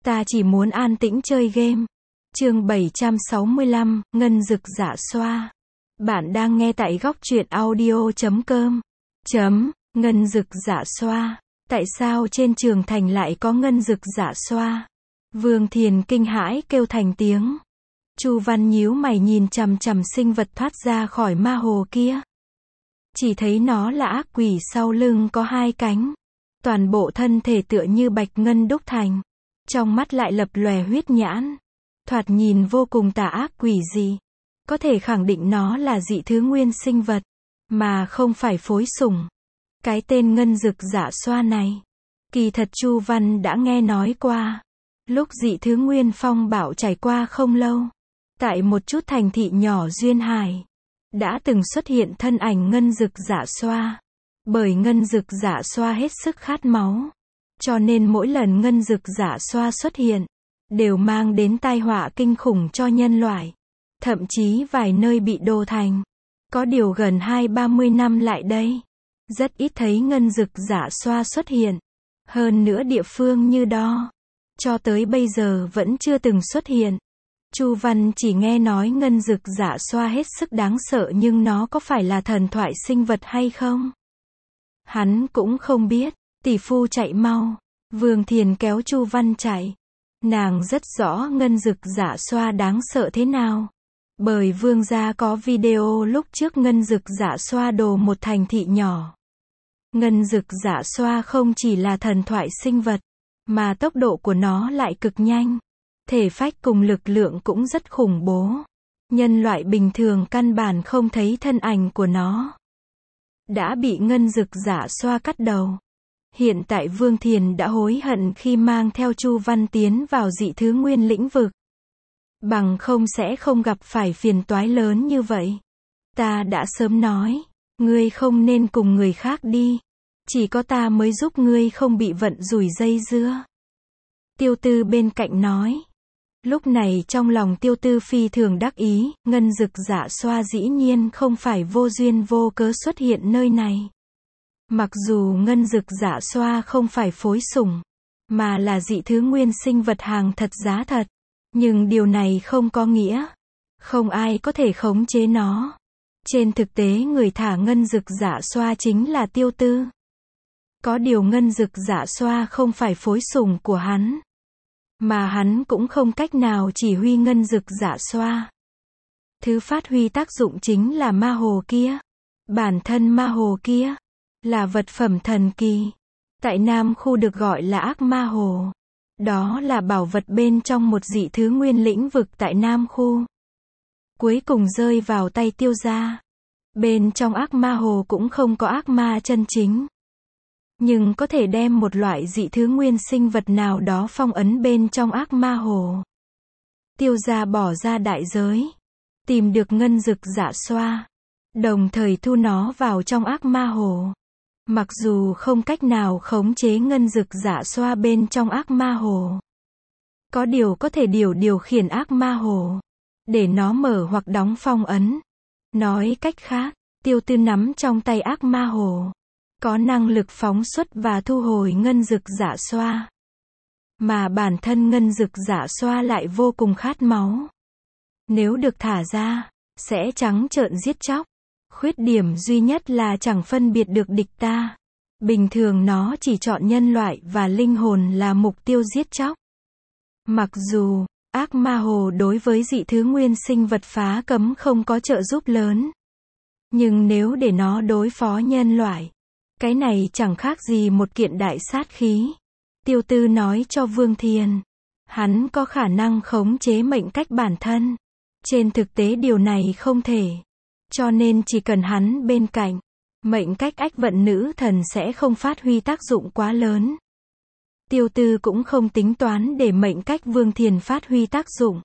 Ta chỉ muốn an tĩnh chơi game. Chương 765, Ngân Dực Dạ Xoa. Bạn đang nghe tại góc truyện audio.com. Ngân Dực Dạ Xoa. Tại sao trên trường thành lại có ngân dực dạ xoa? Vương Thiền kinh hãi kêu thành tiếng. Chu Văn nhíu mày nhìn chằm chằm sinh vật thoát ra khỏi ma hồ kia. Chỉ thấy nó là ác quỷ sau lưng có hai cánh. Toàn bộ thân thể tựa như bạch ngân đúc thành. Trong mắt lại lập lòe huyết nhãn. Thoạt nhìn vô cùng tà ác quỷ dị. Có thể khẳng định nó là dị thứ nguyên sinh vật, mà không phải phối sủng. Cái tên ngân dực dạ xoa này, kỳ thật Chu Văn đã nghe nói qua. Lúc dị thứ nguyên phong bạo trải qua không lâu, tại một chút thành thị nhỏ duyên hải, đã từng xuất hiện thân ảnh ngân dực dạ xoa. Bởi ngân dực dạ xoa hết sức khát máu, cho nên mỗi lần ngân dực dạ xoa xuất hiện, đều mang đến tai họa kinh khủng cho nhân loại. Thậm chí vài nơi bị đô thành. Có điều gần 20-30 năm lại đây, rất ít thấy ngân dực dạ xoa xuất hiện. Hơn nữa địa phương như đó, cho tới bây giờ vẫn chưa từng xuất hiện. Chu Văn chỉ nghe nói ngân dực dạ xoa hết sức đáng sợ, nhưng nó có phải là thần thoại sinh vật hay không? Hắn cũng không biết. Tỷ phu chạy mau. Vương Thiền kéo Chu Văn chạy. Nàng rất rõ ngân dực dạ xoa đáng sợ thế nào. Bởi vương gia có video lúc trước ngân dực dạ xoa đổ một thành thị nhỏ. Ngân dực dạ xoa không chỉ là thần thoại sinh vật, mà tốc độ của nó lại cực nhanh. Thể phách cùng lực lượng cũng rất khủng bố. Nhân loại bình thường căn bản không thấy thân ảnh của nó. Đã bị ngân dực dạ xoa cắt đầu. Hiện tại Vương Thiền đã hối hận khi mang theo Chu Văn tiến vào dị thứ nguyên lĩnh vực. Bằng không sẽ không gặp phải phiền toái lớn như vậy. Ta đã sớm nói, ngươi không nên cùng người khác đi. Chỉ có ta mới giúp ngươi không bị vận rủi dây dưa. Tiêu Tư bên cạnh nói. Lúc này trong lòng Tiêu Tư phi thường đắc ý, ngân dực dạ xoa dĩ nhiên không phải vô duyên vô cớ xuất hiện nơi này. Mặc dù ngân dực dạ xoa không phải phối sủng, mà là dị thứ nguyên sinh vật hàng thật giá thật. Nhưng điều này không có nghĩa không ai có thể khống chế nó. Trên thực tế người thả ngân dực dạ xoa chính là Tiêu Tư. Có điều ngân dực dạ xoa không phải phối sủng của hắn, mà hắn cũng không cách nào chỉ huy ngân dực dạ xoa. Thứ phát huy tác dụng chính là ma hồ kia. Bản thân ma hồ kia là vật phẩm thần kỳ. Tại Nam Khu được gọi là ác ma hồ. Đó là bảo vật bên trong một dị thứ nguyên lĩnh vực tại Nam Khu. Cuối cùng rơi vào tay Tiêu gia. Bên trong ác ma hồ cũng không có ác ma chân chính, nhưng có thể đem một loại dị thứ nguyên sinh vật nào đó phong ấn bên trong ác ma hồ. Tiêu gia bỏ ra đại giới, tìm được ngân dực dạ xoa, đồng thời thu nó vào trong ác ma hồ. Mặc dù không cách nào khống chế ngân dực dạ xoa bên trong ác ma hồ, có điều có thể điều khiển ác ma hồ, để nó mở hoặc đóng phong ấn. Nói cách khác, Tiêu Tư nắm trong tay ác ma hồ, có năng lực phóng xuất và thu hồi ngân dực dạ xoa. Mà bản thân ngân dực dạ xoa lại vô cùng khát máu. Nếu được thả ra, sẽ trắng trợn giết chóc. Khuyết điểm duy nhất là chẳng phân biệt được địch ta. Bình thường nó chỉ chọn nhân loại và linh hồn là mục tiêu giết chóc. Mặc dù ác ma hồ đối với dị thứ nguyên sinh vật phá cấm không có trợ giúp lớn, nhưng nếu để nó đối phó nhân loại, cái này chẳng khác gì một kiện đại sát khí. Tiêu Tư nói cho Vương Thiền, hắn có khả năng khống chế mệnh cách bản thân. Trên thực tế điều này không thể. Cho nên chỉ cần hắn bên cạnh, mệnh cách ách vận nữ thần sẽ không phát huy tác dụng quá lớn. Tiêu Tư cũng không tính toán để mệnh cách Vương Thiền phát huy tác dụng.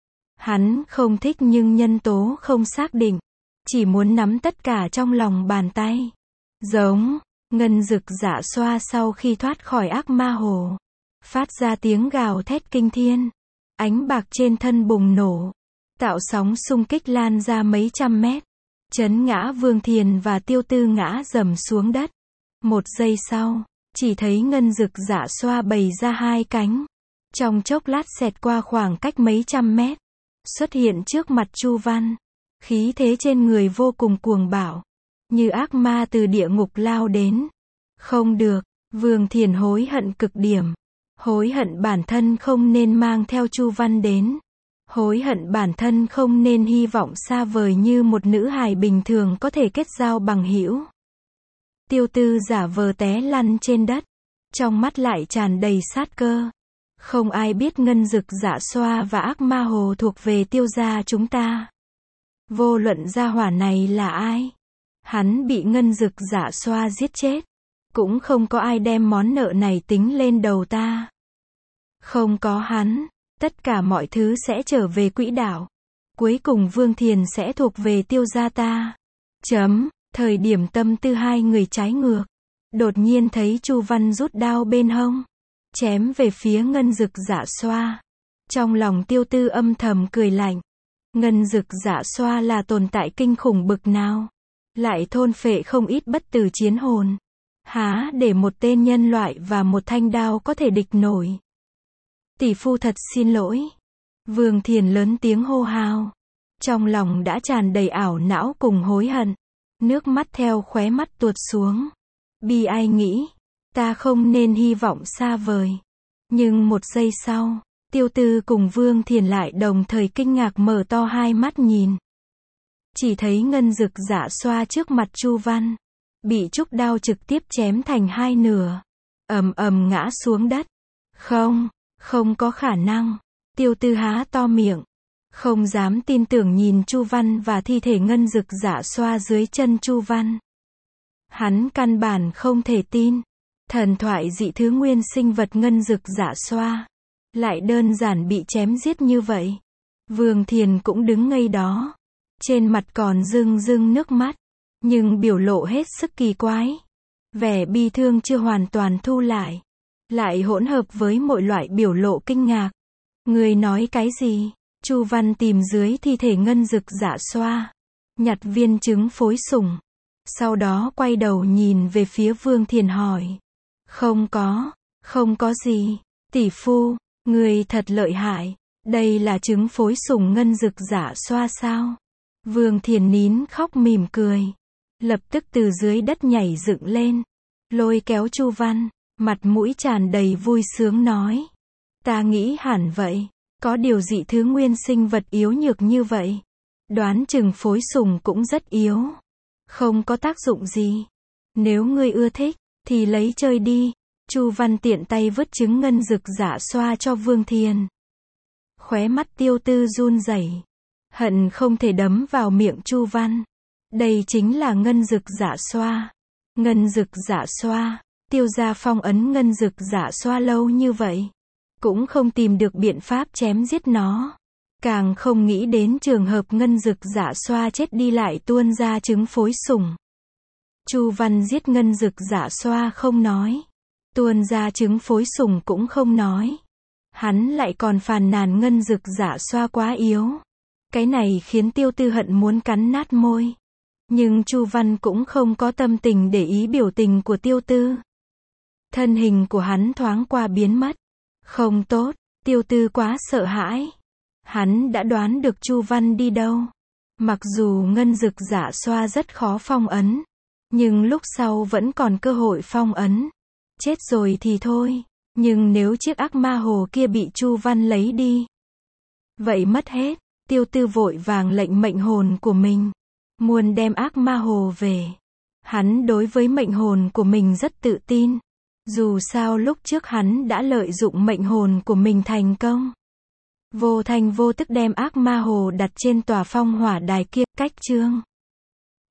Hắn không thích nhưng nhân tố không xác định. Chỉ muốn nắm tất cả trong lòng bàn tay. Giống, ngân dực dạ xoa sau khi thoát khỏi ác ma hồ, phát ra tiếng gào thét kinh thiên. Ánh bạc trên thân bùng nổ, tạo sóng xung kích lan ra mấy trăm mét. Chấn ngã Vương Thiền và Tiêu Tư ngã dầm xuống đất. Một giây sau, chỉ thấy ngân dực dạ xoa bày ra hai cánh, Trong chốc lát xẹt qua khoảng cách mấy trăm mét, xuất hiện trước mặt Chu Văn. Khí thế trên người vô cùng cuồng bạo, như ác ma từ địa ngục lao đến. Không được, Vương Thiền hối hận cực điểm. Hối hận bản thân không nên mang theo Chu Văn đến. Hối hận bản thân không nên hy vọng xa vời như một nữ hài bình thường có thể kết giao bằng hữu. Tiêu Tư giả vờ té lăn trên đất, trong mắt lại tràn đầy sát cơ. Không ai biết Ngân Dực Dạ Xoa và Ác Ma Hồ thuộc về Tiêu gia chúng ta. Vô luận gia hỏa này là ai, hắn bị Ngân Dực Dạ Xoa giết chết, cũng không có ai đem món nợ này tính lên đầu ta. Không có hắn, tất cả mọi thứ sẽ trở về quỹ đạo. Cuối cùng Vương Thiền sẽ thuộc về Tiêu gia ta. Thời điểm tâm tư hai người trái ngược, đột nhiên thấy Chu Văn rút đao bên hông, chém về phía Ngân Dực Dạ Xoa. Trong lòng Tiêu Tư âm thầm cười lạnh. Ngân Dực Dạ Xoa là tồn tại kinh khủng bực nào, lại thôn phệ không ít bất tử chiến hồn. Há để một tên nhân loại và một thanh đao có thể địch nổi. Tỷ phu thật xin lỗi. Vương Thiền lớn tiếng hô hào. Trong lòng đã tràn đầy ảo não cùng hối hận. Nước mắt theo khóe mắt tuột xuống. Bi ai nghĩ, ta không nên hy vọng xa vời. Nhưng một giây sau, Tiêu Tư cùng Vương Thiền lại đồng thời kinh ngạc mở to hai mắt nhìn. Chỉ thấy Ngân Dực Dạ Xoa trước mặt Chu Văn, bị trúc đao trực tiếp chém thành hai nửa, ầm ầm ngã xuống đất. Không có khả năng. Tiêu Tư há to miệng, không dám tin tưởng nhìn Chu Văn và thi thể Ngân Dực Dạ Xoa dưới chân Chu Văn. Hắn căn bản không thể tin, thần thoại dị thứ nguyên sinh vật Ngân Dực Dạ Xoa lại đơn giản bị chém giết như vậy. Vương Thiền cũng đứng ngây đó, trên mặt còn rưng rưng nước mắt, nhưng biểu lộ hết sức kỳ quái. Vẻ bi thương chưa hoàn toàn thu lại hỗn hợp với mọi loại biểu lộ kinh ngạc. Người nói cái gì? Chu Văn tìm dưới thi thể Ngân Dực Dạ Xoa, nhặt viên trứng phối sủng, sau đó quay đầu nhìn về phía Vương Thiền hỏi. Không có gì. Tỷ phu, người thật lợi hại. Đây là trứng phối sủng Ngân Dực Dạ Xoa sao? Vương Thiền nín khóc mỉm cười, lập tức từ dưới đất nhảy dựng lên, lôi kéo Chu Văn, mặt mũi tràn đầy vui sướng nói. Ta nghĩ hẳn vậy, có điều dị thứ nguyên sinh vật yếu nhược như vậy, đoán chừng phối sủng cũng rất yếu, không có tác dụng gì. Nếu ngươi ưa thích, thì lấy chơi đi. Chu Văn tiện tay vứt trứng Ngân Dực Dạ Xoa cho Vương Thiền. Khóe mắt Tiêu Tư run rẩy, hận không thể đấm vào miệng Chu Văn. Đây chính là Ngân Dực Dạ Xoa. Ngân Dực Dạ Xoa, Tiêu gia phong ấn Ngân Dực Dạ Xoa lâu như vậy, cũng không tìm được biện pháp chém giết nó. Càng không nghĩ đến trường hợp Ngân Dực Dạ Xoa chết đi lại tuôn ra trứng phối sủng. Chu Văn giết Ngân Dực Dạ Xoa không nói, tuôn ra trứng phối sủng cũng không nói. Hắn lại còn phàn nàn Ngân Dực Dạ Xoa quá yếu. Cái này khiến Tiêu Tư hận muốn cắn nát môi. Nhưng Chu Văn cũng không có tâm tình để ý biểu tình của Tiêu Tư. Thân hình của hắn thoáng qua biến mất. Không tốt, Tiêu Tư quá sợ hãi. Hắn đã đoán được Chu Văn đi đâu. Mặc dù Ngân Dực Dạ Xoa rất khó phong ấn, nhưng lúc sau vẫn còn cơ hội phong ấn. Chết rồi thì thôi, nhưng nếu chiếc ác ma hồ kia bị Chu Văn lấy đi, vậy mất hết. Tiêu Tư vội vàng lệnh mệnh hồn của mình, muốn đem ác ma hồ về. Hắn đối với mệnh hồn của mình rất tự tin. Dù sao lúc trước hắn đã lợi dụng mệnh hồn của mình thành công. Vô thành vô tức đem ác ma hồ đặt trên tòa phong hỏa đài kia. Cách chương